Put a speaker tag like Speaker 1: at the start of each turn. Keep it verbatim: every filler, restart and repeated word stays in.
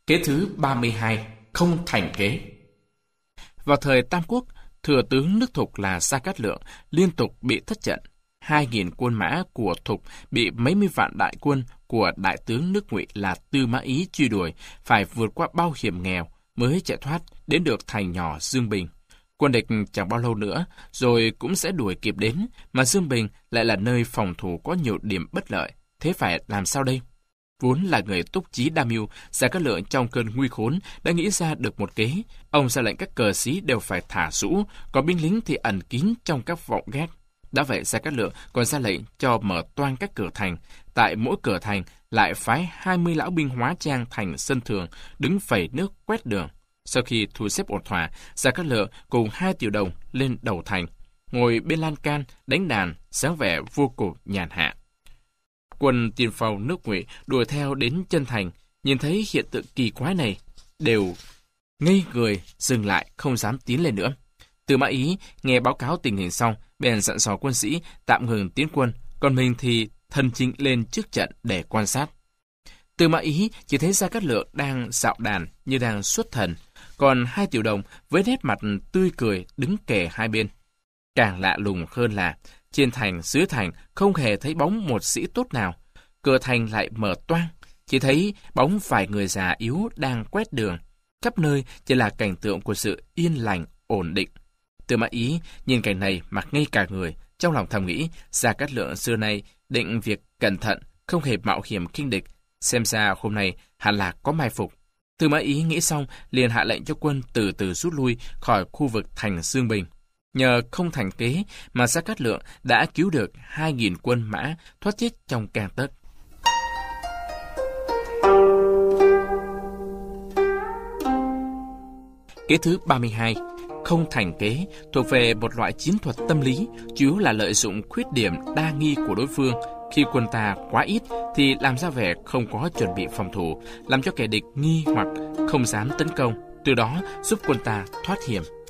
Speaker 1: Kế thứ ba mươi hai, không thành kế. Vào thời Tam Quốc, thừa tướng nước Thục là Gia Cát Lượng liên tục bị thất trận. Hai nghìn quân mã của Thục bị mấy mươi vạn đại quân của đại tướng nước Ngụy là Tư Mã Ý truy đuổi, phải vượt qua bao hiểm nghèo mới chạy thoát đến được thành nhỏ Dương Bình. Quân địch chẳng bao lâu nữa rồi cũng sẽ đuổi kịp đến, mà Dương Bình lại là nơi phòng thủ có nhiều điểm bất lợi. Thế phải làm sao đây? Vốn là người túc trí đa mưu, Gia Cát Lượng trong cơn nguy khốn đã nghĩ ra được một kế. Ông ra lệnh các cờ sĩ đều phải thả rũ, có binh lính thì ẩn kín trong các vọng gác. Đã vậy, Gia Cát Lượng còn ra lệnh cho mở toang các cửa thành. Tại mỗi cửa thành lại phái hai mươi lão binh hóa trang thành sân thường, đứng phẩy nước quét đường. Sau khi thu xếp ổn thỏa, Gia Cát Lượng cùng hai tiểu đồng lên đầu thành, ngồi bên lan can đánh đàn, sáng vẻ vô cùng nhàn hạ. Quân tiên phong nước Ngụy đuổi theo đến chân thành, nhìn thấy hiện tượng kỳ quái này, đều ngây người dừng lại, không dám tiến lên nữa. Tư Mã Ý nghe báo cáo tình hình xong, bèn dặn dò quân sĩ tạm ngừng tiến quân, còn mình thì thân chinh lên trước trận để quan sát. Tư Mã Ý chỉ thấy Gia Cát Lượng đang dạo đàn như đang xuất thần, còn hai tiểu đồng với nét mặt tươi cười đứng kề hai bên. Càng lạ lùng hơn là trên thành dưới thành không hề thấy bóng một sĩ tốt nào. Cửa thành lại mở toang, chỉ thấy bóng vài người già yếu đang quét đường. Khắp nơi chỉ là cảnh tượng của sự yên lành, ổn định. Tư Mã Ý nhìn cảnh này mà ngây cả người, trong lòng thầm nghĩ Gia Cát Lượng xưa nay định việc cẩn thận, không hề mạo hiểm khinh địch, xem ra hôm nay hẳn là có mai phục. Tư Mã Ý nghĩ xong liền hạ lệnh cho quân từ từ rút lui khỏi khu vực thành Dương Bình. Nhờ không thành kế mà Gia Cát Lượng đã cứu được hai nghìn quân mã thoát chết trong gang tấc. Kế thứ ba mươi hai, không thành kế, thuộc về một loại chiến thuật tâm lý, chủ yếu là lợi dụng khuyết điểm đa nghi của đối phương. Khi quân ta quá ít thì làm ra vẻ không có chuẩn bị phòng thủ, làm cho kẻ địch nghi hoặc không dám tấn công, từ đó giúp quân ta thoát hiểm.